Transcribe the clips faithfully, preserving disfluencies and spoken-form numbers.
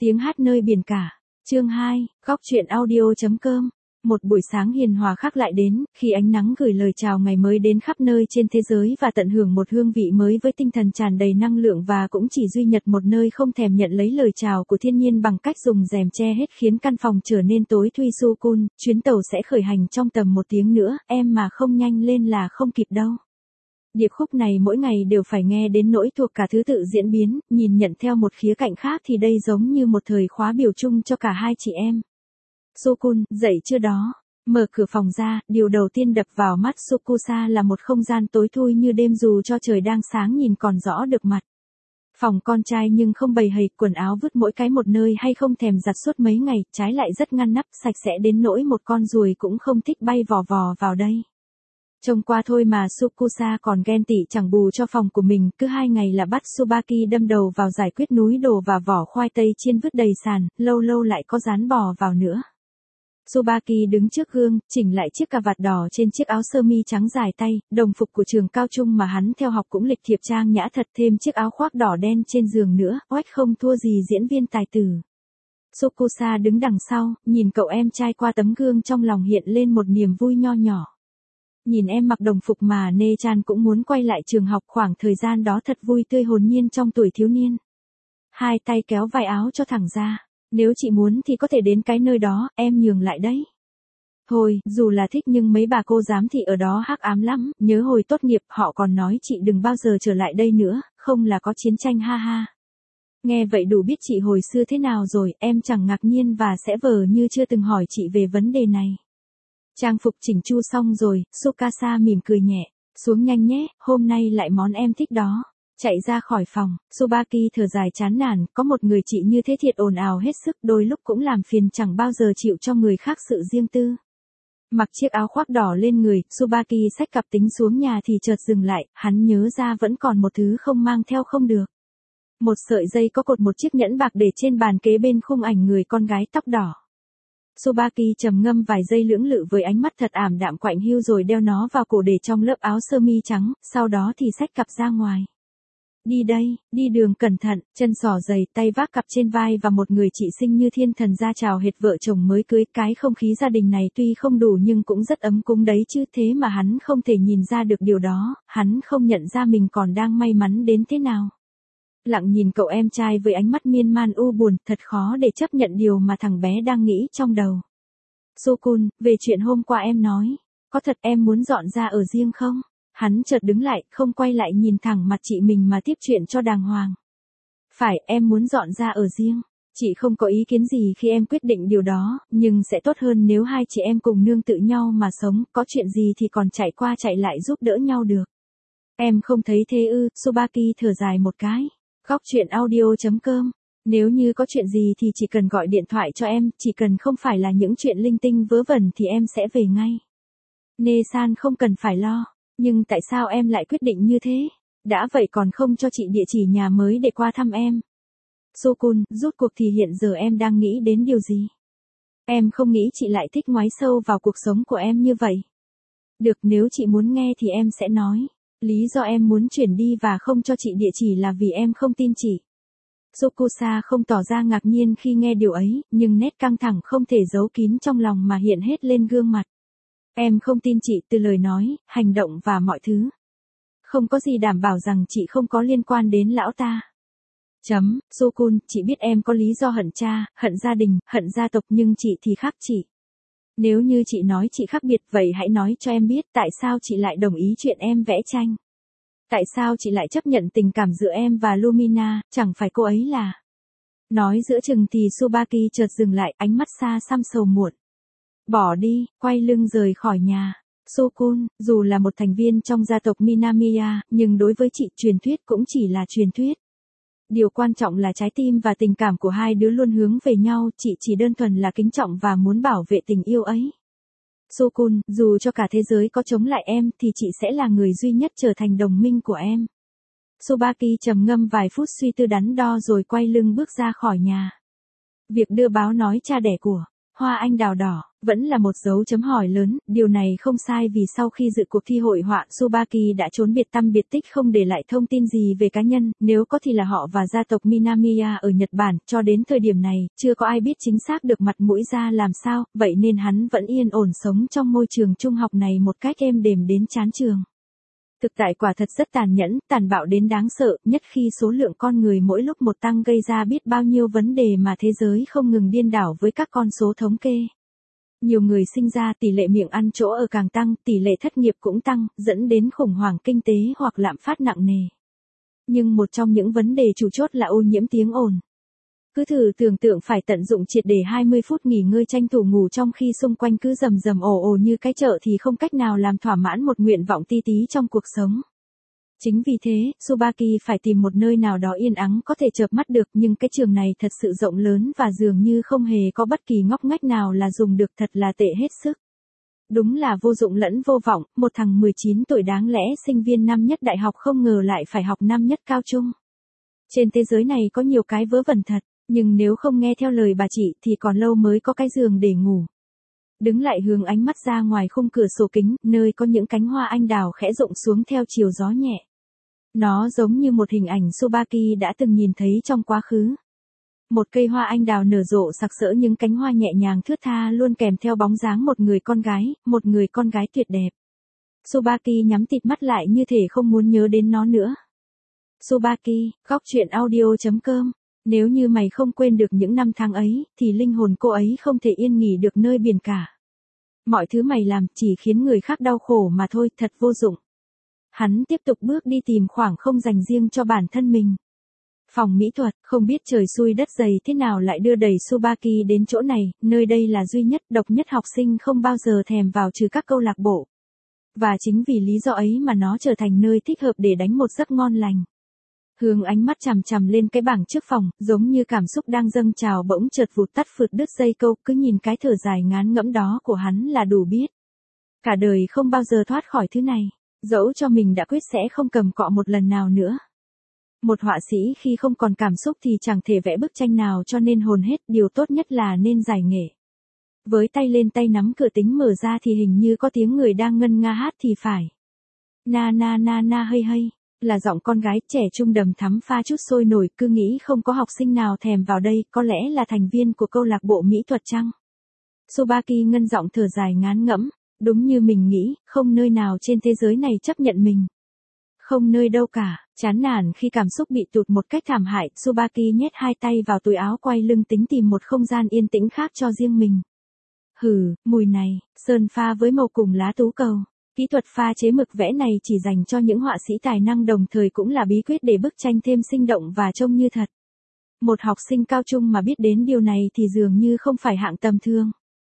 Tiếng hát nơi biển cả. Chương hai, góc truyện audio.com. Một buổi sáng hiền hòa khác lại đến, khi ánh nắng gửi lời chào ngày mới đến khắp nơi trên thế giới và tận hưởng một hương vị mới với tinh thần tràn đầy năng lượng, và cũng chỉ duy nhất một nơi không thèm nhận lấy lời chào của thiên nhiên bằng cách dùng rèm che hết khiến căn phòng trở nên tối thui. Sukun, chuyến tàu sẽ khởi hành trong tầm một tiếng nữa, em mà không nhanh lên là không kịp đâu. Điệp khúc này mỗi ngày đều phải nghe đến nỗi thuộc cả thứ tự diễn biến, nhìn nhận theo một khía cạnh khác thì đây giống như một thời khóa biểu chung cho cả hai chị em. Sukun, dậy chưa đó? Mở cửa phòng ra, điều đầu tiên đập vào mắt Sukusa là một không gian tối thui như đêm dù cho trời đang sáng nhìn còn rõ được mặt. Phòng con trai nhưng không bầy hầy, quần áo vứt mỗi cái một nơi hay không thèm giặt suốt mấy ngày, trái lại rất ngăn nắp, sạch sẽ đến nỗi một con ruồi cũng không thích bay vò vò vào đây. Trông qua thôi mà Sukusa còn ghen tị chẳng bù cho phòng của mình, cứ hai ngày là bắt Tsubaki đâm đầu vào giải quyết núi đồ và vỏ khoai tây chiên vứt đầy sàn, lâu lâu lại có dán bò vào nữa. Tsubaki đứng trước gương, chỉnh lại chiếc cà vạt đỏ trên chiếc áo sơ mi trắng dài tay, đồng phục của trường cao trung mà hắn theo học cũng lịch thiệp trang nhã thật, thêm chiếc áo khoác đỏ đen trên giường nữa, oách không thua gì diễn viên tài tử. Sukusa đứng đằng sau, nhìn cậu em trai qua tấm gương, trong lòng hiện lên một niềm vui nho nhỏ. Nhìn em mặc đồng phục mà Ne-chan cũng muốn quay lại trường học, khoảng thời gian đó thật vui tươi hồn nhiên trong tuổi thiếu niên. Hai tay kéo vai áo cho thẳng ra. Nếu chị muốn thì có thể đến cái nơi đó, em nhường lại đấy. Thôi, dù là thích nhưng mấy bà cô giám thị ở đó hắc ám lắm, nhớ hồi tốt nghiệp họ còn nói chị đừng bao giờ trở lại đây nữa, không là có chiến tranh ha ha. Nghe vậy đủ biết chị hồi xưa thế nào rồi, em chẳng ngạc nhiên và sẽ vờ như chưa từng hỏi chị về vấn đề này. Trang phục chỉnh chu xong rồi, Tsukasa mỉm cười nhẹ, xuống nhanh nhé, hôm nay lại món em thích đó. Chạy ra khỏi phòng, Tsubaki thở dài chán nản, có một người chị như thế thiệt ồn ào hết sức, đôi lúc cũng làm phiền, chẳng bao giờ chịu cho người khác sự riêng tư. Mặc chiếc áo khoác đỏ lên người, Tsubaki xách cặp tính xuống nhà thì chợt dừng lại, hắn nhớ ra vẫn còn một thứ không mang theo không được. Một sợi dây có cột một chiếc nhẫn bạc để trên bàn kế bên khung ảnh người con gái tóc đỏ. Tsubaki trầm ngâm vài giây lưỡng lự với ánh mắt thật ảm đạm quạnh hiu rồi đeo nó vào cổ để trong lớp áo sơ mi trắng, sau đó thì xách cặp ra ngoài. Đi đây, đi đường cẩn thận, chân xỏ giày, tay vác cặp trên vai và một người chị xinh như thiên thần ra chào hệt vợ chồng mới cưới. Cái không khí gia đình này tuy không đủ nhưng cũng rất ấm cúng đấy chứ, thế mà hắn không thể nhìn ra được điều đó, hắn không nhận ra mình còn đang may mắn đến thế nào. Lặng nhìn cậu em trai với ánh mắt miên man u buồn, thật khó để chấp nhận điều mà thằng bé đang nghĩ trong đầu. Sukun, về chuyện hôm qua em nói, có thật em muốn dọn ra ở riêng không? Hắn chợt đứng lại, không quay lại nhìn thẳng mặt chị mình mà tiếp chuyện cho đàng hoàng. Phải, em muốn dọn ra ở riêng. Chị không có ý kiến gì khi em quyết định điều đó, nhưng sẽ tốt hơn nếu hai chị em cùng nương tự nhau mà sống, có chuyện gì thì còn chạy qua chạy lại giúp đỡ nhau được. Em không thấy thế ư? Tsubaki thở dài một cái. Góc truyện audio.com. Nếu như có chuyện gì thì chỉ cần gọi điện thoại cho em, chỉ cần không phải là những chuyện linh tinh vớ vẩn thì em sẽ về ngay. Ne-san không cần phải lo. Nhưng tại sao em lại quyết định như thế? Đã vậy còn không cho chị địa chỉ nhà mới để qua thăm em. Sukun, rốt cuộc thì hiện giờ em đang nghĩ đến điều gì? Em không nghĩ chị lại thích ngoái sâu vào cuộc sống của em như vậy. Được, nếu chị muốn nghe thì em sẽ nói. Lý do em muốn chuyển đi và không cho chị địa chỉ là vì em không tin chị. Sukusa không tỏ ra ngạc nhiên khi nghe điều ấy, nhưng nét căng thẳng không thể giấu kín trong lòng mà hiện hết lên gương mặt. Em không tin chị từ lời nói, hành động và mọi thứ. Không có gì đảm bảo rằng chị không có liên quan đến lão ta. Chấm, Sukun, chị biết em có lý do hận cha, hận gia đình, hận gia tộc, nhưng chị thì khác chị. Nếu như chị nói chị khác biệt, vậy hãy nói cho em biết tại sao chị lại đồng ý chuyện em vẽ tranh. Tại sao chị lại chấp nhận tình cảm giữa em và Lumina, chẳng phải cô ấy là... Nói giữa chừng thì Tsubaki chợt dừng lại, ánh mắt xa xăm sầu muộn. Bỏ đi, quay lưng rời khỏi nhà. Sukun, dù là một thành viên trong gia tộc Minamiya, nhưng đối với chị truyền thuyết cũng chỉ là truyền thuyết. Điều quan trọng là trái tim và tình cảm của hai đứa luôn hướng về nhau, chị chỉ đơn thuần là kính trọng và muốn bảo vệ tình yêu ấy. Sukun, dù cho cả thế giới có chống lại em thì chị sẽ là người duy nhất trở thành đồng minh của em. Tsubaki trầm ngâm vài phút suy tư đắn đo rồi quay lưng bước ra khỏi nhà. Việc đưa báo nói cha đẻ của Hoa anh đào đỏ, vẫn là một dấu chấm hỏi lớn, điều này không sai vì sau khi dự cuộc thi hội họa, Tsubaki đã trốn biệt tăm biệt tích không để lại thông tin gì về cá nhân, nếu có thì là họ và gia tộc Minamiya ở Nhật Bản, cho đến thời điểm này, chưa có ai biết chính xác được mặt mũi ra làm sao, vậy nên hắn vẫn yên ổn sống trong môi trường trung học này một cách êm đềm đến chán trường. Thực tại quả thật rất tàn nhẫn, tàn bạo đến đáng sợ, nhất khi số lượng con người mỗi lúc một tăng gây ra biết bao nhiêu vấn đề mà thế giới không ngừng điên đảo với các con số thống kê. Nhiều người sinh ra tỷ lệ miệng ăn chỗ ở càng tăng, tỷ lệ thất nghiệp cũng tăng, dẫn đến khủng hoảng kinh tế hoặc lạm phát nặng nề. Nhưng một trong những vấn đề chủ chốt là ô nhiễm tiếng ồn. Cứ thử tưởng tượng phải tận dụng triệt để hai mươi phút nghỉ ngơi tranh thủ ngủ trong khi xung quanh cứ rầm rầm ồ ồ như cái chợ thì không cách nào làm thỏa mãn một nguyện vọng ti tí trong cuộc sống. Chính vì thế, Tsubaki phải tìm một nơi nào đó yên ắng có thể chợp mắt được, nhưng cái trường này thật sự rộng lớn và dường như không hề có bất kỳ ngóc ngách nào là dùng được, thật là tệ hết sức. Đúng là vô dụng lẫn vô vọng, một thằng mười chín tuổi đáng lẽ sinh viên năm nhất đại học không ngờ lại phải học năm nhất cao trung. Trên thế giới này có nhiều cái vớ vẩn thật, nhưng nếu không nghe theo lời bà chị thì còn lâu mới có cái giường để ngủ. Đứng lại hướng ánh mắt ra ngoài khung cửa sổ kính, nơi có những cánh hoa anh đào khẽ rụng xuống theo chiều gió nhẹ. Nó giống như một hình ảnh Tsubaki đã từng nhìn thấy trong quá khứ. Một cây hoa anh đào nở rộ sặc sỡ những cánh hoa nhẹ nhàng thướt tha luôn kèm theo bóng dáng một người con gái, một người con gái tuyệt đẹp. Tsubaki nhắm tịt mắt lại như thể không muốn nhớ đến nó nữa. Tsubaki, góc truyện audio chấm com. Nếu như mày không quên được những năm tháng ấy, thì linh hồn cô ấy không thể yên nghỉ được nơi biển cả. Mọi thứ mày làm chỉ khiến người khác đau khổ mà thôi, thật vô dụng. Hắn tiếp tục bước đi tìm khoảng không dành riêng cho bản thân mình. Phòng mỹ thuật, không biết trời xui đất dày thế nào lại đưa đẩy Tsubaki đến chỗ này, nơi đây là duy nhất, độc nhất học sinh không bao giờ thèm vào trừ các câu lạc bộ. Và chính vì lý do ấy mà nó trở thành nơi thích hợp để đánh một giấc ngon lành. Hướng ánh mắt chằm chằm lên cái bảng trước phòng, giống như cảm xúc đang dâng trào bỗng chợt vụt tắt phượt đứt dây câu, cứ nhìn cái thở dài ngán ngẫm đó của hắn là đủ biết. Cả đời không bao giờ thoát khỏi thứ này, dẫu cho mình đã quyết sẽ không cầm cọ một lần nào nữa. Một họa sĩ khi không còn cảm xúc thì chẳng thể vẽ bức tranh nào cho nên hồn hết, điều tốt nhất là nên giải nghệ. Với tay lên tay nắm cửa tính mở ra thì hình như có tiếng người đang ngân nga hát thì phải. Na na na na hây hây. Là giọng con gái trẻ trung đầm thắm pha chút sôi nổi, cứ nghĩ không có học sinh nào thèm vào đây, có lẽ là thành viên của câu lạc bộ mỹ thuật chăng? Tsubaki ngân giọng thở dài ngán ngẫm, đúng như mình nghĩ, không nơi nào trên thế giới này chấp nhận mình. Không nơi đâu cả, chán nản khi cảm xúc bị tụt một cách thảm hại, Tsubaki nhét hai tay vào túi áo quay lưng tính tìm một không gian yên tĩnh khác cho riêng mình. Hừ, mùi này, sơn pha với màu cùng lá tú cầu. Kỹ thuật pha chế mực vẽ này chỉ dành cho những họa sĩ tài năng, đồng thời cũng là bí quyết để bức tranh thêm sinh động và trông như thật. Một học sinh cao trung mà biết đến điều này thì dường như không phải hạng tầm thường.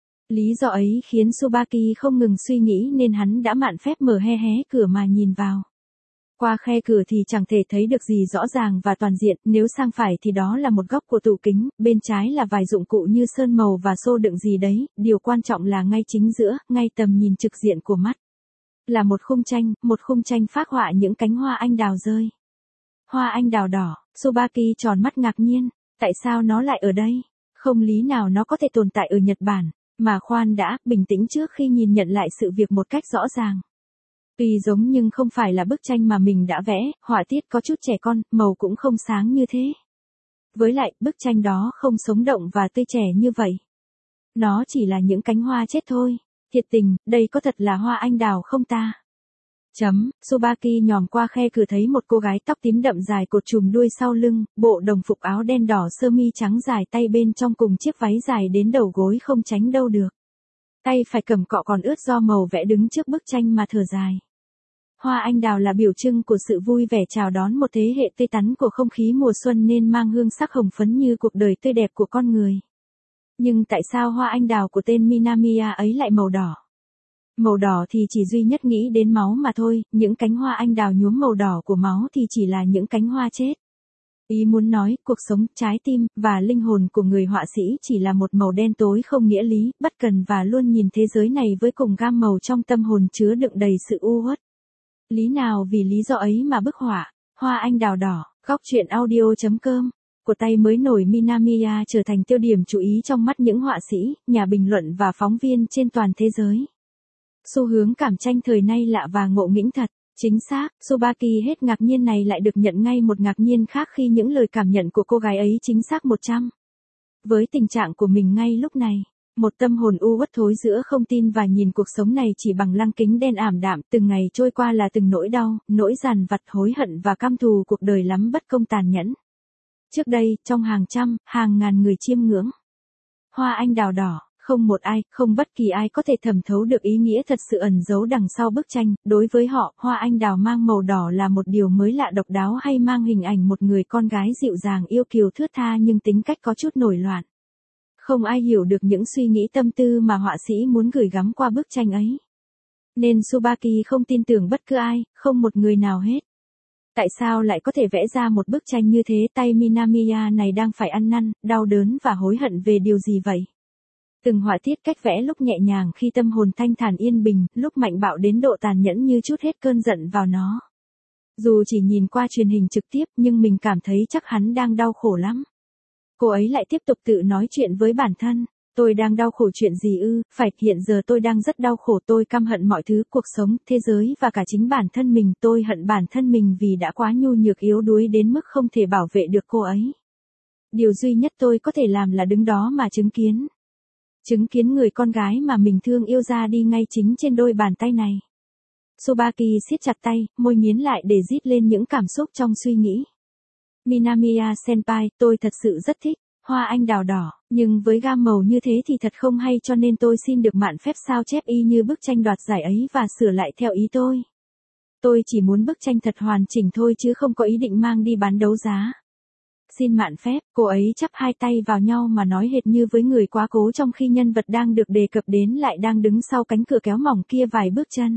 Lý do ấy khiến Tsubaki không ngừng suy nghĩ nên hắn đã mạn phép mở hé hé cửa mà nhìn vào. Qua khe cửa thì chẳng thể thấy được gì rõ ràng và toàn diện, nếu sang phải thì đó là một góc của tủ kính, bên trái là vài dụng cụ như sơn màu và xô đựng gì đấy, điều quan trọng là ngay chính giữa, ngay tầm nhìn trực diện của mắt. Là một khung tranh, một khung tranh phác họa những cánh hoa anh đào rơi. Hoa anh đào đỏ, Tsubaki tròn mắt ngạc nhiên, tại sao nó lại ở đây? Không lý nào nó có thể tồn tại ở Nhật Bản, mà khoan đã, bình tĩnh trước khi nhìn nhận lại sự việc một cách rõ ràng. Tuy giống nhưng không phải là bức tranh mà mình đã vẽ, họa tiết có chút trẻ con, màu cũng không sáng như thế. Với lại, bức tranh đó không sống động và tươi trẻ như vậy. Nó chỉ là những cánh hoa chết thôi. Thiệt tình, đây có thật là hoa anh đào không ta? Chấm, Tsubaki nhòm qua khe cửa thấy một cô gái tóc tím đậm dài cột chùm đuôi sau lưng, bộ đồng phục áo đen đỏ sơ mi trắng dài tay bên trong cùng chiếc váy dài đến đầu gối không tránh đâu được. Tay phải cầm cọ còn ướt do màu vẽ đứng trước bức tranh mà thở dài. Hoa anh đào là biểu trưng của sự vui vẻ chào đón một thế hệ tươi tắn của không khí mùa xuân nên mang hương sắc hồng phấn như cuộc đời tươi đẹp của con người. Nhưng tại sao hoa anh đào của tên Minamiya ấy lại màu đỏ? Màu đỏ thì chỉ duy nhất nghĩ đến máu mà thôi, những cánh hoa anh đào nhuốm màu đỏ của máu thì chỉ là những cánh hoa chết. Ý muốn nói, cuộc sống, trái tim, và linh hồn của người họa sĩ chỉ là một màu đen tối không nghĩa lý, bất cần và luôn nhìn thế giới này với cùng gam màu trong tâm hồn chứa đựng đầy sự u uất. Lý nào vì lý do ấy mà bức họa, hoa anh đào đỏ, góc truyện audio chấm com của tay mới nổi Minamiya trở thành tiêu điểm chú ý trong mắt những họa sĩ, nhà bình luận và phóng viên trên toàn thế giới. Xu hướng cảm tranh thời nay lạ và ngộ nghĩnh thật. Chính xác, Tsubaki hết ngạc nhiên này lại được nhận ngay một ngạc nhiên khác khi những lời cảm nhận của cô gái ấy chính xác một trăm. Với tình trạng của mình ngay lúc này, một tâm hồn u uất thối giữa không tin và nhìn cuộc sống này chỉ bằng lăng kính đen ảm đạm, từng ngày trôi qua là từng nỗi đau, nỗi dằn vặt, hối hận và căm thù cuộc đời lắm bất công tàn nhẫn. Trước đây, trong hàng trăm, hàng ngàn người chiêm ngưỡng hoa anh đào đỏ, không một ai, không bất kỳ ai có thể thẩm thấu được ý nghĩa thật sự ẩn giấu đằng sau bức tranh. Đối với họ, hoa anh đào mang màu đỏ là một điều mới lạ độc đáo hay mang hình ảnh một người con gái dịu dàng yêu kiều thướt tha nhưng tính cách có chút nổi loạn. Không ai hiểu được những suy nghĩ tâm tư mà họa sĩ muốn gửi gắm qua bức tranh ấy. Nên Tsubaki không tin tưởng bất cứ ai, không một người nào hết. Tại sao lại có thể vẽ ra một bức tranh như thế? Tay Minamiya này đang phải ăn năn, đau đớn và hối hận về điều gì vậy? Từng họa tiết cách vẽ lúc nhẹ nhàng khi tâm hồn thanh thản yên bình, lúc mạnh bạo đến độ tàn nhẫn như trút hết cơn giận vào nó. Dù chỉ nhìn qua truyền hình trực tiếp nhưng mình cảm thấy chắc hắn đang đau khổ lắm. Cô ấy lại tiếp tục tự nói chuyện với bản thân. Tôi đang đau khổ chuyện gì ư? Phải, hiện giờ tôi đang rất đau khổ, tôi căm hận mọi thứ, cuộc sống, thế giới và cả chính bản thân mình. Tôi hận bản thân mình vì đã quá nhu nhược yếu đuối đến mức không thể bảo vệ được cô ấy. Điều duy nhất tôi có thể làm là đứng đó mà chứng kiến. Chứng kiến người con gái mà mình thương yêu ra đi ngay chính trên đôi bàn tay này. Tsubaki siết chặt tay, môi miến lại để rít lên những cảm xúc trong suy nghĩ. Minamiya senpai, tôi thật sự rất thích hoa anh đào đỏ, nhưng với gam màu như thế thì thật không hay, cho nên tôi xin được mạn phép sao chép y như bức tranh đoạt giải ấy và sửa lại theo ý tôi. Tôi chỉ muốn bức tranh thật hoàn chỉnh thôi chứ không có ý định mang đi bán đấu giá. Xin mạn phép, cô ấy chắp hai tay vào nhau mà nói hệt như với người quá cố, trong khi nhân vật đang được đề cập đến lại đang đứng sau cánh cửa kéo mỏng kia vài bước chân.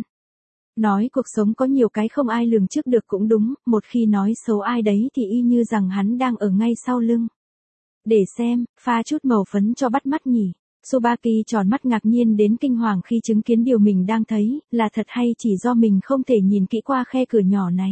Nói cuộc sống có nhiều cái không ai lường trước được cũng đúng, một khi nói xấu ai đấy thì y như rằng hắn đang ở ngay sau lưng. Để xem, pha chút màu phấn cho bắt mắt nhỉ. Tsubaki tròn mắt ngạc nhiên đến kinh hoàng khi chứng kiến điều mình đang thấy, là thật hay chỉ do mình không thể nhìn kỹ qua khe cửa nhỏ này.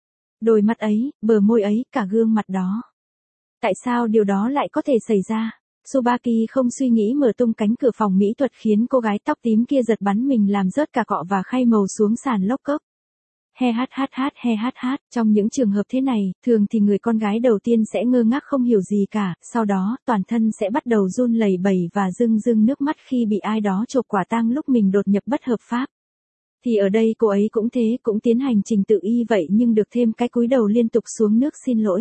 Đôi mắt ấy, bờ môi ấy, cả gương mặt đó. Tại sao điều đó lại có thể xảy ra? Tsubaki không suy nghĩ mở tung cánh cửa phòng mỹ thuật khiến cô gái tóc tím kia giật bắn mình làm rớt cả cọ và khay màu xuống sàn lốc cốc. He hát hát hát he hát hát, trong những trường hợp thế này, thường thì người con gái đầu tiên sẽ ngơ ngác không hiểu gì cả, sau đó, toàn thân sẽ bắt đầu run lẩy bẩy và rưng rưng nước mắt khi bị ai đó chộp quả tang lúc mình đột nhập bất hợp pháp. Thì ở đây cô ấy cũng thế, cũng tiến hành trình tự y vậy nhưng được thêm cái cúi đầu liên tục xuống nước xin lỗi.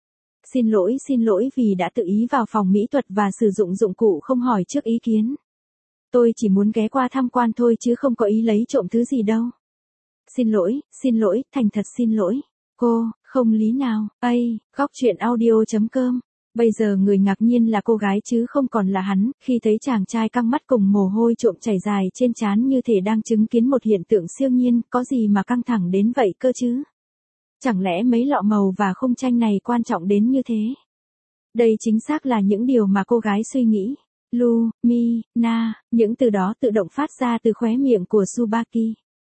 Xin lỗi, xin lỗi vì đã tự ý vào phòng mỹ thuật và sử dụng dụng cụ không hỏi trước ý kiến. Tôi chỉ muốn ghé qua tham quan thôi chứ không có ý lấy trộm thứ gì đâu. Xin lỗi, xin lỗi, thành thật xin lỗi. Cô, không lý nào. Ây, góc truyện audio chấm com. Bây giờ người ngạc nhiên là cô gái chứ không còn là hắn, khi thấy chàng trai căng mắt cùng mồ hôi trộm chảy dài trên trán như thể đang chứng kiến một hiện tượng siêu nhiên, có gì mà căng thẳng đến vậy cơ chứ? Chẳng lẽ mấy lọ màu và khung tranh này quan trọng đến như thế? Đây chính xác là những điều mà cô gái suy nghĩ. Lu, Mi, Na, những từ đó tự động phát ra từ khóe miệng của Tsubaki.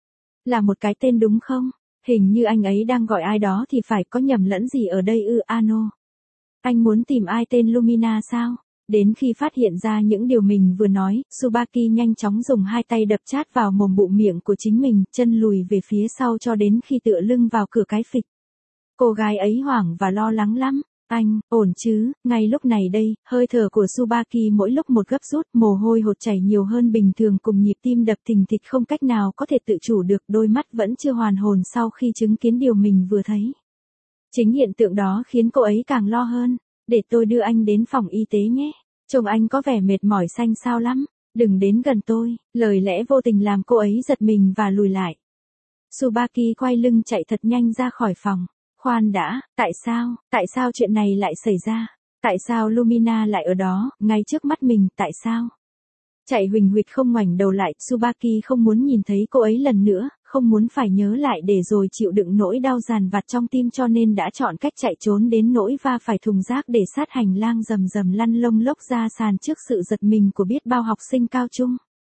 Là một cái tên đúng không? Hình như anh ấy đang gọi ai đó thì phải, có nhầm lẫn gì ở đây ư? Ano. Anh muốn tìm ai tên Lumina sao? Đến khi phát hiện ra những điều mình vừa nói, Tsubaki nhanh chóng dùng hai tay đập chát vào mồm bụng miệng của chính mình, chân lùi về phía sau cho đến khi tựa lưng vào cửa cái phịch. Cô gái ấy hoảng và lo lắng lắm. Anh, ổn chứ? Ngay lúc này đây, hơi thở của Tsubaki mỗi lúc một gấp rút, mồ hôi hột chảy nhiều hơn bình thường cùng nhịp tim đập thình thịch không cách nào có thể tự chủ được, đôi mắt vẫn chưa hoàn hồn sau khi chứng kiến điều mình vừa thấy. Chính hiện tượng đó khiến cô ấy càng lo hơn. Để tôi đưa anh đến phòng y tế nhé. Trông anh có vẻ mệt mỏi xanh xao lắm. Đừng đến gần tôi. Lời lẽ vô tình làm cô ấy giật mình và lùi lại. Tsubaki quay lưng chạy thật nhanh ra khỏi phòng. Khoan đã, tại sao, tại sao chuyện này lại xảy ra? Tại sao Lumina lại ở đó, ngay trước mắt mình, tại sao? Chạy huỳnh huỵch không ngoảnh đầu lại, Tsubaki không muốn nhìn thấy cô ấy lần nữa, không muốn phải nhớ lại để rồi chịu đựng nỗi đau dằn vặt trong tim cho nên đã chọn cách chạy trốn đến nỗi va phải thùng rác để sát hành lang rầm rầm lăn lông lốc ra sàn trước sự giật mình của biết bao học sinh cao trung.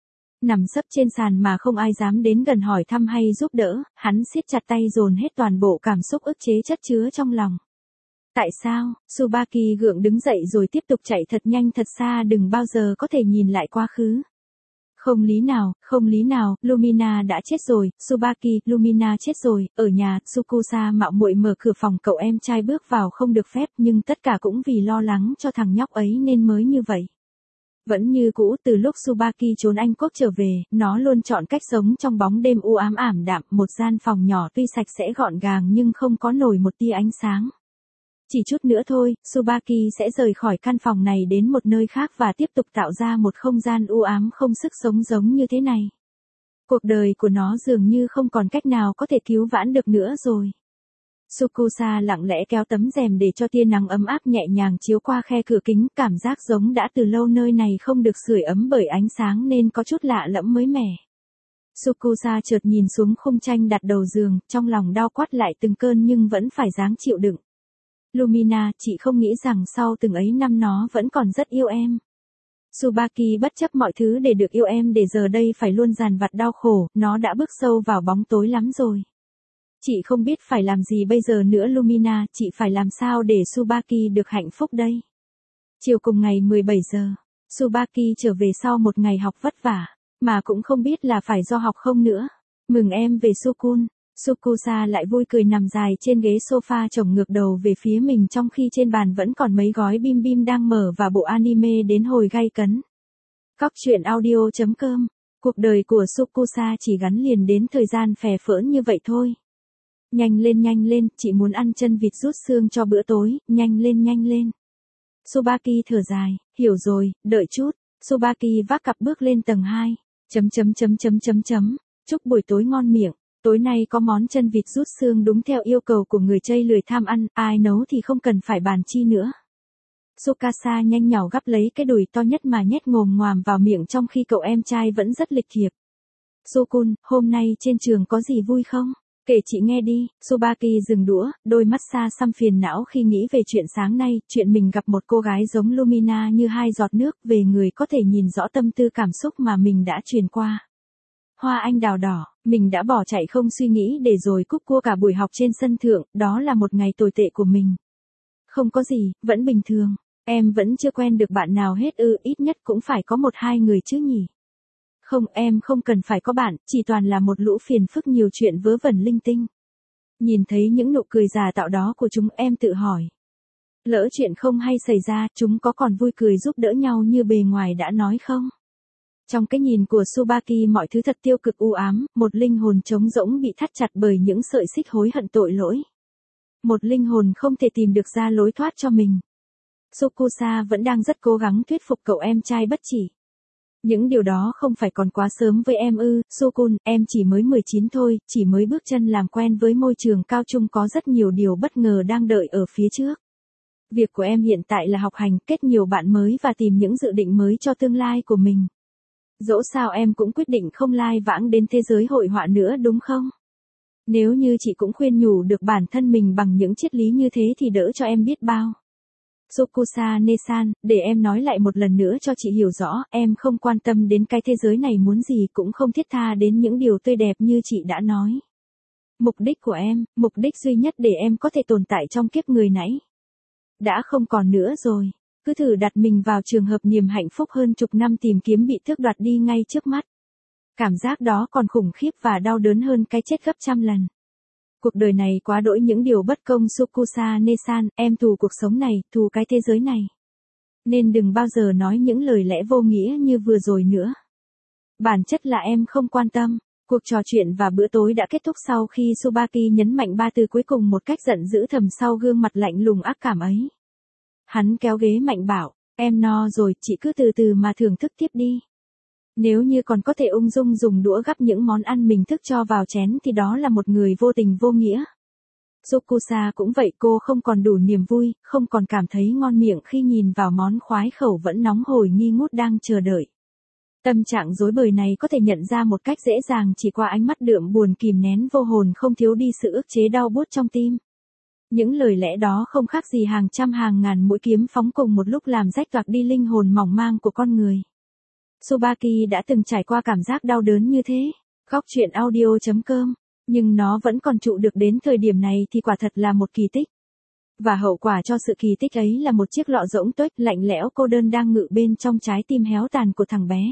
Nằm sấp trên sàn mà không ai dám đến gần hỏi thăm hay giúp đỡ, hắn siết chặt tay dồn hết toàn bộ cảm xúc ức chế chất chứa trong lòng. Tại sao? Tsubaki gượng đứng dậy rồi tiếp tục chạy thật nhanh thật xa, đừng bao giờ có thể nhìn lại quá khứ. Không lý nào, không lý nào, Lumina đã chết rồi, Tsubaki, Lumina chết rồi, ở nhà, Tsukusa mạo muội mở cửa phòng cậu em trai bước vào không được phép, nhưng tất cả cũng vì lo lắng cho thằng nhóc ấy nên mới như vậy. Vẫn như cũ, từ lúc Tsubaki trốn Anh Quốc trở về, nó luôn chọn cách sống trong bóng đêm u ám ảm đạm, một gian phòng nhỏ tuy sạch sẽ gọn gàng nhưng không có nổi một tia ánh sáng. Chỉ chút nữa thôi, Tsubaki sẽ rời khỏi căn phòng này đến một nơi khác và tiếp tục tạo ra một không gian u ám không sức sống giống như thế này. Cuộc đời của nó dường như không còn cách nào có thể cứu vãn được nữa rồi. Tsukusa lặng lẽ kéo tấm rèm để cho tia nắng ấm áp nhẹ nhàng chiếu qua khe cửa kính, cảm giác giống đã từ lâu nơi này không được sưởi ấm bởi ánh sáng nên có chút lạ lẫm mới mẻ. Tsukusa chợt nhìn xuống khung tranh đặt đầu giường, trong lòng đau quắt lại từng cơn nhưng vẫn phải dáng chịu đựng. Lumina, chị không nghĩ rằng sau từng ấy năm nó vẫn còn rất yêu em. Tsubaki bất chấp mọi thứ để được yêu em, để giờ đây phải luôn dằn vặt đau khổ, nó đã bước sâu vào bóng tối lắm rồi. Chị không biết phải làm gì bây giờ nữa Lumina, chị phải làm sao để Tsubaki được hạnh phúc đây? Chiều cùng ngày mười bảy giờ, Tsubaki trở về sau một ngày học vất vả, mà cũng không biết là phải do học không nữa. Mừng em về Sukun. Tsukusa lại vui cười nằm dài trên ghế sofa chổng ngược đầu về phía mình trong khi trên bàn vẫn còn mấy gói bim bim đang mở và bộ anime đến hồi gay cấn. Cóc truyện audio chấm com. Cuộc đời của Tsukusa chỉ gắn liền đến thời gian phè phỡn như vậy thôi. Nhanh lên nhanh lên, chị muốn ăn chân vịt rút xương cho bữa tối, nhanh lên nhanh lên. Tsubaki thở dài, hiểu rồi, đợi chút. Tsubaki vác cặp bước lên tầng hai. Chấm chấm chấm chấm chấm chấm. Chúc buổi tối ngon miệng. Tối nay có món chân vịt rút xương đúng theo yêu cầu của người chây lười tham ăn, ai nấu thì không cần phải bàn chi nữa. Tsukasa nhanh nhỏ gắp lấy cái đùi to nhất mà nhét ngồm ngoàm vào miệng trong khi cậu em trai vẫn rất lịch thiệp. Sukun, hôm nay trên trường có gì vui không? Kể chị nghe đi. Tsubaki dừng đũa, đôi mắt xa xăm phiền não khi nghĩ về chuyện sáng nay, chuyện mình gặp một cô gái giống Lumina như hai giọt nước, về người có thể nhìn rõ tâm tư cảm xúc mà mình đã truyền qua. Hoa anh đào đỏ, mình đã bỏ chạy không suy nghĩ để rồi cúc cua cả buổi học trên sân thượng, đó là một ngày tồi tệ của mình. Không có gì, vẫn bình thường, em vẫn chưa quen được bạn nào hết ư, ít nhất cũng phải có một hai người chứ nhỉ. Không, em không cần phải có bạn, chỉ toàn là một lũ phiền phức nhiều chuyện vớ vẩn linh tinh. Nhìn thấy những nụ cười giả tạo đó của chúng em tự hỏi. Lỡ chuyện không hay xảy ra, chúng có còn vui cười giúp đỡ nhau như bề ngoài đã nói không? Trong cái nhìn của Tsubaki mọi thứ thật tiêu cực u ám, một linh hồn trống rỗng bị thắt chặt bởi những sợi xích hối hận tội lỗi. Một linh hồn không thể tìm được ra lối thoát cho mình. Tsukusa vẫn đang rất cố gắng thuyết phục cậu em trai bất chỉ. Những điều đó không phải còn quá sớm với em ư, Sukun, em chỉ mới mười chín thôi, chỉ mới bước chân làm quen với môi trường cao trung, có rất nhiều điều bất ngờ đang đợi ở phía trước. Việc của em hiện tại là học hành, kết nhiều bạn mới và tìm những dự định mới cho tương lai của mình. Dẫu sao em cũng quyết định không lai vãng đến thế giới hội họa nữa đúng không? Nếu như chị cũng khuyên nhủ được bản thân mình bằng những triết lý như thế thì đỡ cho em biết bao. Tsukusa Nesan, để em nói lại một lần nữa cho chị hiểu rõ, em không quan tâm đến cái thế giới này muốn gì, cũng không thiết tha đến những điều tươi đẹp như chị đã nói. Mục đích của em, mục đích duy nhất để em có thể tồn tại trong kiếp người nãy, đã không còn nữa rồi. Cứ thử đặt mình vào trường hợp niềm hạnh phúc hơn chục năm tìm kiếm bị tước đoạt đi ngay trước mắt. Cảm giác đó còn khủng khiếp và đau đớn hơn cái chết gấp trăm lần. Cuộc đời này quá đỗi những điều bất công Tsukusa Nesan, em thù cuộc sống này, thù cái thế giới này. Nên đừng bao giờ nói những lời lẽ vô nghĩa như vừa rồi nữa. Bản chất là em không quan tâm. Cuộc trò chuyện và bữa tối đã kết thúc sau khi Tsubaki nhấn mạnh ba từ cuối cùng một cách giận dữ thầm sau gương mặt lạnh lùng ác cảm ấy. Hắn kéo ghế mạnh bảo, em no rồi, chị cứ từ từ mà thưởng thức tiếp đi. Nếu như còn có thể ung dung dùng đũa gắp những món ăn mình thức cho vào chén thì đó là một người vô tình vô nghĩa. Tsukusa cũng vậy, cô không còn đủ niềm vui, không còn cảm thấy ngon miệng khi nhìn vào món khoái khẩu vẫn nóng hổi nghi ngút đang chờ đợi. Tâm trạng rối bời này có thể nhận ra một cách dễ dàng chỉ qua ánh mắt đượm buồn kìm nén vô hồn không thiếu đi sự ức chế đau buốt trong tim. Những lời lẽ đó không khác gì hàng trăm hàng ngàn mũi kiếm phóng cùng một lúc làm rách toạc đi linh hồn mỏng mang của con người. Tsubaki đã từng trải qua cảm giác đau đớn như thế. Cóc truyện audio chấm com. Nhưng nó vẫn còn trụ được đến thời điểm này thì quả thật là một kỳ tích. Và hậu quả cho sự kỳ tích ấy là một chiếc lọ rỗng tuếch lạnh lẽo cô đơn đang ngự bên trong trái tim héo tàn của thằng bé.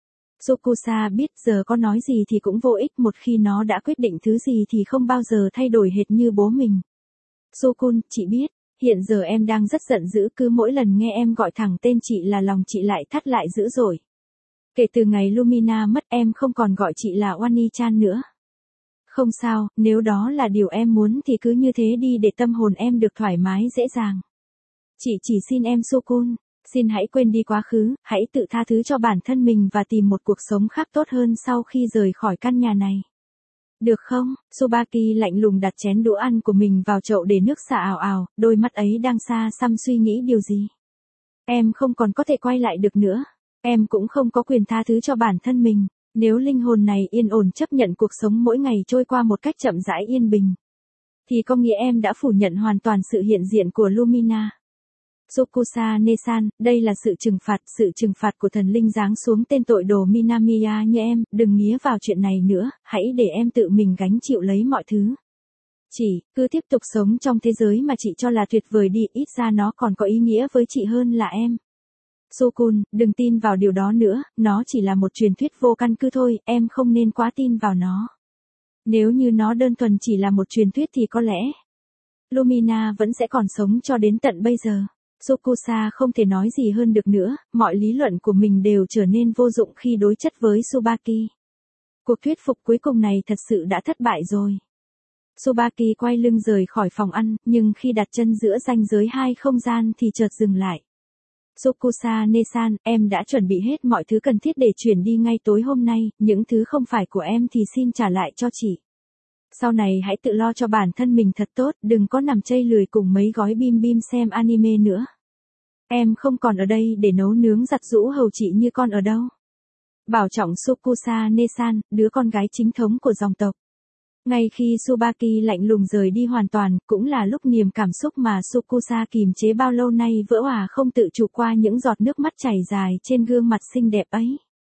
Sokusa biết giờ có nói gì thì cũng vô ích, một khi nó đã quyết định thứ gì thì không bao giờ thay đổi hệt như bố mình. Sokun, chị biết, hiện giờ em đang rất giận dữ, cứ mỗi lần nghe em gọi thẳng tên chị là lòng chị lại thắt lại dữ dội. Kể từ ngày Lumina mất em không còn gọi chị là Wani-chan nữa. Không sao, nếu đó là điều em muốn thì cứ như thế đi để tâm hồn em được thoải mái dễ dàng. Chị chỉ xin em Sokun, xin hãy quên đi quá khứ, hãy tự tha thứ cho bản thân mình và tìm một cuộc sống khác tốt hơn sau khi rời khỏi căn nhà này. Được không? Tsubaki lạnh lùng đặt chén đũa ăn của mình vào chậu để nước xả ào ào, đôi mắt ấy đang xa xăm suy nghĩ điều gì. Em không còn có thể quay lại được nữa. Em cũng không có quyền tha thứ cho bản thân mình. Nếu linh hồn này yên ổn chấp nhận cuộc sống mỗi ngày trôi qua một cách chậm rãi yên bình, thì có nghĩa em đã phủ nhận hoàn toàn sự hiện diện của Lumina. Sokusa Nesan, đây là sự trừng phạt, sự trừng phạt của thần linh giáng xuống tên tội đồ Minamiya như em, đừng nghía vào chuyện này nữa, hãy để em tự mình gánh chịu lấy mọi thứ. Chị, cứ tiếp tục sống trong thế giới mà chị cho là tuyệt vời đi, ít ra nó còn có ý nghĩa với chị hơn là em. Sokun, đừng tin vào điều đó nữa, nó chỉ là một truyền thuyết vô căn cứ thôi, em không nên quá tin vào nó. Nếu như nó đơn thuần chỉ là một truyền thuyết thì có lẽ Lumina vẫn sẽ còn sống cho đến tận bây giờ. Sokusa không thể nói gì hơn được nữa, mọi lý luận của mình đều trở nên vô dụng khi đối chất với Tsubaki. Cuộc thuyết phục cuối cùng này thật sự đã thất bại rồi. Tsubaki quay lưng rời khỏi phòng ăn, nhưng khi đặt chân giữa ranh giới hai không gian thì chợt dừng lại. Sokusa Nesan, em đã chuẩn bị hết mọi thứ cần thiết để chuyển đi ngay tối hôm nay, những thứ không phải của em thì xin trả lại cho chị. Sau này hãy tự lo cho bản thân mình thật tốt, đừng có nằm chây lười cùng mấy gói bim bim xem anime nữa. Em không còn ở đây để nấu nướng giặt giũ hầu chị như con ở đâu. Bảo trọng Sokusa Nesan, đứa con gái chính thống của dòng tộc. Ngay khi Tsubaki lạnh lùng rời đi hoàn toàn, cũng là lúc niềm cảm xúc mà Sokusa kìm chế bao lâu nay vỡ òa không tự chủ qua những giọt nước mắt chảy dài trên gương mặt xinh đẹp ấy.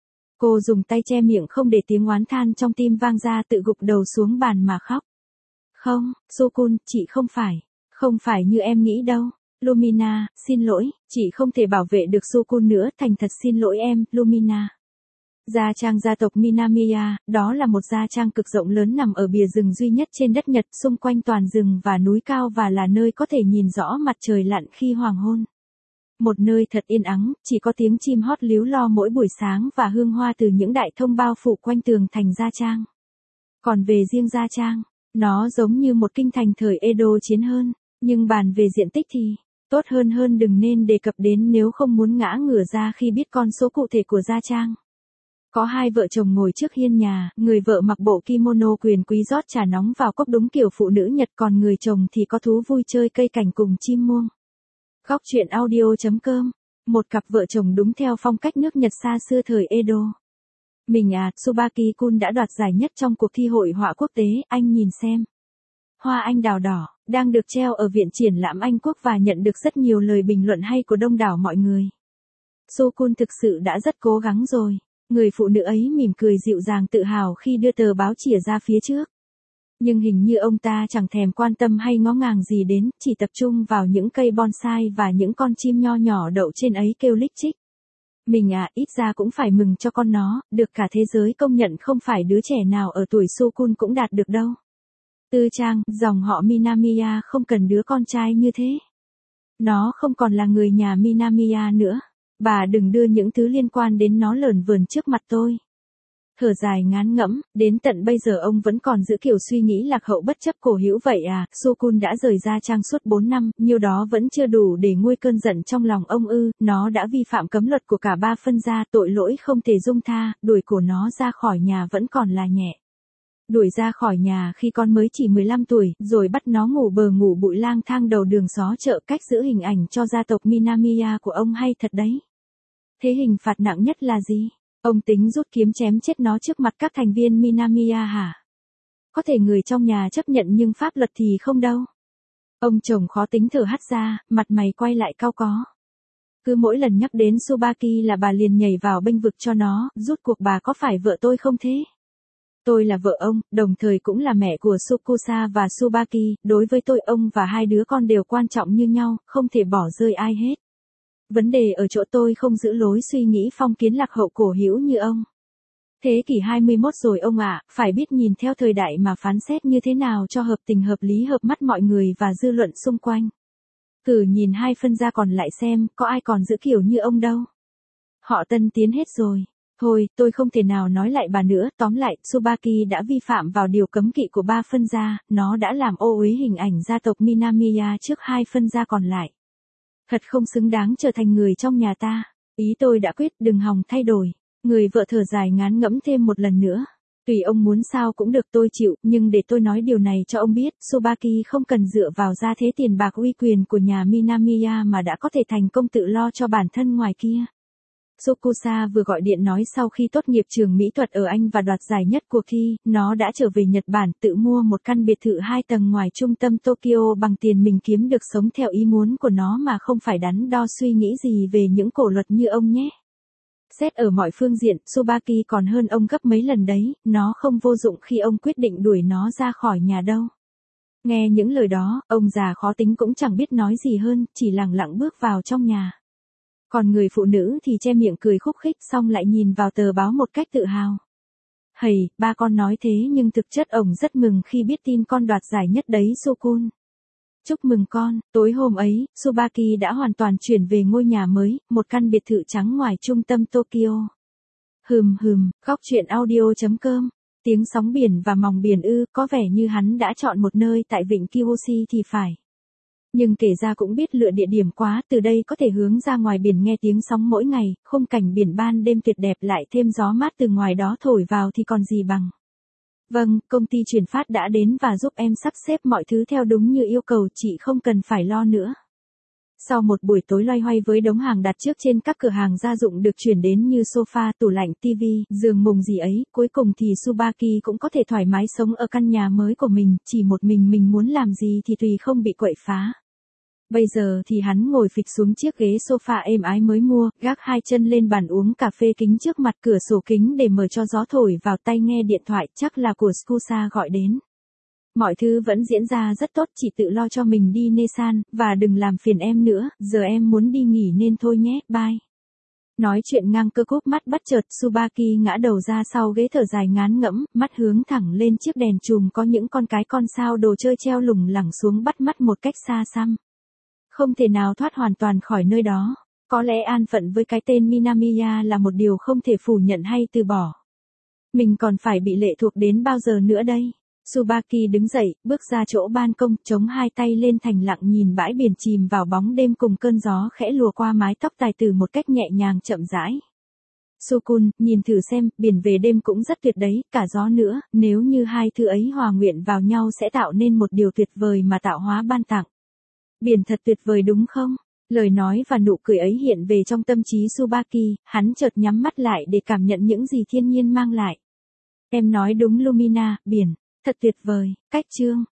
Cô dùng tay che miệng không để tiếng oán than trong tim vang ra, tự gục đầu xuống bàn mà khóc. Không, Sokun, chị không phải. Không phải như em nghĩ đâu. Lumina, xin lỗi, chị không thể bảo vệ được Sokun nữa, thành thật xin lỗi em, Lumina. Gia trang gia tộc Minamiya, đó là một gia trang cực rộng lớn nằm ở bìa rừng duy nhất trên đất Nhật, xung quanh toàn rừng và núi cao và là nơi có thể nhìn rõ mặt trời lặn khi hoàng hôn. Một nơi thật yên ắng, chỉ có tiếng chim hót líu lo mỗi buổi sáng và hương hoa từ những đại thông bao phủ quanh tường thành gia trang. Còn về riêng gia trang, nó giống như một kinh thành thời Edo chiến hơn, nhưng bàn về diện tích thì tốt hơn hơn đừng nên đề cập đến nếu không muốn ngã ngửa ra khi biết con số cụ thể của gia trang. Có hai vợ chồng ngồi trước hiên nhà, người vợ mặc bộ kimono quyền quý rót trà nóng vào cốc đúng kiểu phụ nữ Nhật, còn người chồng thì có thú vui chơi cây cảnh cùng chim muông. Góc truyện audio chấm com, một cặp vợ chồng đúng theo phong cách nước Nhật xa xưa thời Edo. Mình à, Tsubaki-kun đã đoạt giải nhất trong cuộc thi hội họa quốc tế, anh nhìn xem. Hoa anh đào đỏ, đang được treo ở viện triển lãm Anh Quốc và nhận được rất nhiều lời bình luận hay của đông đảo mọi người. Sokun thực sự đã rất cố gắng rồi. Người phụ nữ ấy mỉm cười dịu dàng tự hào khi đưa tờ báo chìa ra phía trước. Nhưng hình như ông ta chẳng thèm quan tâm hay ngó ngàng gì đến, chỉ tập trung vào những cây bonsai và những con chim nho nhỏ đậu trên ấy kêu lích chích. Mình à, ít ra cũng phải mừng cho con nó, được cả thế giới công nhận không phải đứa trẻ nào ở tuổi Sokun cũng đạt được đâu. Tư trang, dòng họ Minamiya không cần đứa con trai như thế. Nó không còn là người nhà Minamiya nữa. Bà đừng đưa những thứ liên quan đến nó lởn vởn trước mặt tôi. Thở dài ngán ngẫm, đến tận bây giờ ông vẫn còn giữ kiểu suy nghĩ lạc hậu bất chấp cổ hữu vậy à. Sokun đã rời gia trang suốt bốn năm, nhiêu đó vẫn chưa đủ để nguôi cơn giận trong lòng ông ư. Nó đã vi phạm cấm luật của cả ba phân gia, tội lỗi không thể dung tha, đuổi cổ nó ra khỏi nhà vẫn còn là nhẹ. Đuổi ra khỏi nhà khi con mới chỉ mười lăm tuổi, rồi bắt nó ngủ bờ ngủ bụi lang thang đầu đường xó chợ, cách giữ hình ảnh cho gia tộc Minamiya của ông hay thật đấy. Thế hình phạt nặng nhất là gì? Ông tính rút kiếm chém chết nó trước mặt các thành viên Minamiya hả? Có thể người trong nhà chấp nhận nhưng pháp luật thì không đâu. Ông chồng khó tính thở hắt ra, mặt mày quay lại cau có. Cứ mỗi lần nhắc đến Tsubaki là bà liền nhảy vào bênh vực cho nó, rút cuộc bà có phải vợ tôi không thế? Tôi là vợ ông, đồng thời cũng là mẹ của Tsukusa và Tsubaki, đối với tôi ông và hai đứa con đều quan trọng như nhau, không thể bỏ rơi ai hết. Vấn đề ở chỗ tôi không giữ lối suy nghĩ phong kiến lạc hậu cổ hữu như ông. Thế kỷ hai mươi mốt rồi ông ạ, phải biết nhìn theo thời đại mà phán xét như thế nào cho hợp tình hợp lý hợp mắt mọi người và dư luận xung quanh. Cử nhìn hai phân gia còn lại xem, có ai còn giữ kiểu như ông đâu. Họ tân tiến hết rồi. Thôi, tôi không thể nào nói lại bà nữa, tóm lại, Tsubaki đã vi phạm vào điều cấm kỵ của ba phân gia, nó đã làm ô uế hình ảnh gia tộc Minamiya trước hai phân gia còn lại. Thật không xứng đáng trở thành người trong nhà ta. Ý tôi đã quyết, đừng hòng thay đổi. Người vợ thở dài ngán ngẫm thêm một lần nữa. Tùy ông muốn sao cũng được tôi chịu, nhưng để tôi nói điều này cho ông biết, Tsubaki không cần dựa vào gia thế tiền bạc uy quyền của nhà Minamiya mà đã có thể thành công tự lo cho bản thân ngoài kia. Tsukusa vừa gọi điện nói sau khi tốt nghiệp trường mỹ thuật ở Anh và đoạt giải nhất cuộc thi, nó đã trở về Nhật Bản tự mua một căn biệt thự hai tầng ngoài trung tâm Tokyo bằng tiền mình kiếm được, sống theo ý muốn của nó mà không phải đắn đo suy nghĩ gì về những cổ luật như ông nhé. Xét ở mọi phương diện, Tsubaki còn hơn ông gấp mấy lần đấy, nó không vô dụng khi ông quyết định đuổi nó ra khỏi nhà đâu. Nghe những lời đó, ông già khó tính cũng chẳng biết nói gì hơn, chỉ lặng lặng bước vào trong nhà. Còn người phụ nữ thì che miệng cười khúc khích xong lại nhìn vào tờ báo một cách tự hào. Hầy, ba con nói thế nhưng thực chất ổng rất mừng khi biết tin con đoạt giải nhất đấy Sukun. Chúc mừng con, tối hôm ấy, Tsubaki đã hoàn toàn chuyển về ngôi nhà mới, một căn biệt thự trắng ngoài trung tâm Tokyo. Hừm hừm, góc truyện audio chấm com, tiếng sóng biển và mòng biển ư, có vẻ như hắn đã chọn một nơi tại vịnh Kiyoshi thì phải. Nhưng kể ra cũng biết lựa địa điểm quá, từ đây có thể hướng ra ngoài biển nghe tiếng sóng mỗi ngày, khung cảnh biển ban đêm tuyệt đẹp lại thêm gió mát từ ngoài đó thổi vào thì còn gì bằng. Vâng, công ty chuyển phát đã đến và giúp em sắp xếp mọi thứ theo đúng như yêu cầu, chị không cần phải lo nữa. Sau một buổi tối loay hoay với đống hàng đặt trước trên các cửa hàng gia dụng được chuyển đến như sofa, tủ lạnh, tivi, giường mùng gì ấy, cuối cùng thì Tsubaki cũng có thể thoải mái sống ở căn nhà mới của mình, chỉ một mình mình muốn làm gì thì tùy không bị quậy phá. Bây giờ thì hắn ngồi phịch xuống chiếc ghế sofa êm ái mới mua, gác hai chân lên bàn uống cà phê kính trước mặt cửa sổ kính để mở cho gió thổi vào, tay nghe điện thoại, chắc là của Tsukusa gọi đến. Mọi thứ vẫn diễn ra rất tốt, chỉ tự lo cho mình đi Nesan, và đừng làm phiền em nữa, giờ em muốn đi nghỉ nên thôi nhé, bye. Nói chuyện ngang cơ cúp mắt bất chợt, Tsubaki ngã đầu ra sau ghế thở dài ngán ngẫm, mắt hướng thẳng lên chiếc đèn chùm có những con cái con sao đồ chơi treo lủng lẳng xuống bắt mắt một cách xa xăm. Không thể nào thoát hoàn toàn khỏi nơi đó. Có lẽ an phận với cái tên Minamiya là một điều không thể phủ nhận hay từ bỏ. Mình còn phải bị lệ thuộc đến bao giờ nữa đây? Tsubaki đứng dậy, bước ra chỗ ban công, chống hai tay lên thành lặng nhìn bãi biển chìm vào bóng đêm cùng cơn gió khẽ lùa qua mái tóc tài tử một cách nhẹ nhàng chậm rãi. Sukun, nhìn thử xem, biển về đêm cũng rất tuyệt đấy, cả gió nữa, nếu như hai thứ ấy hòa nguyện vào nhau sẽ tạo nên một điều tuyệt vời mà tạo hóa ban tặng. Biển thật tuyệt vời đúng không? Lời nói và nụ cười ấy hiện về trong tâm trí Tsubaki, hắn chợt nhắm mắt lại để cảm nhận những gì thiên nhiên mang lại. Em nói đúng Lumina, biển, thật tuyệt vời, cách chương.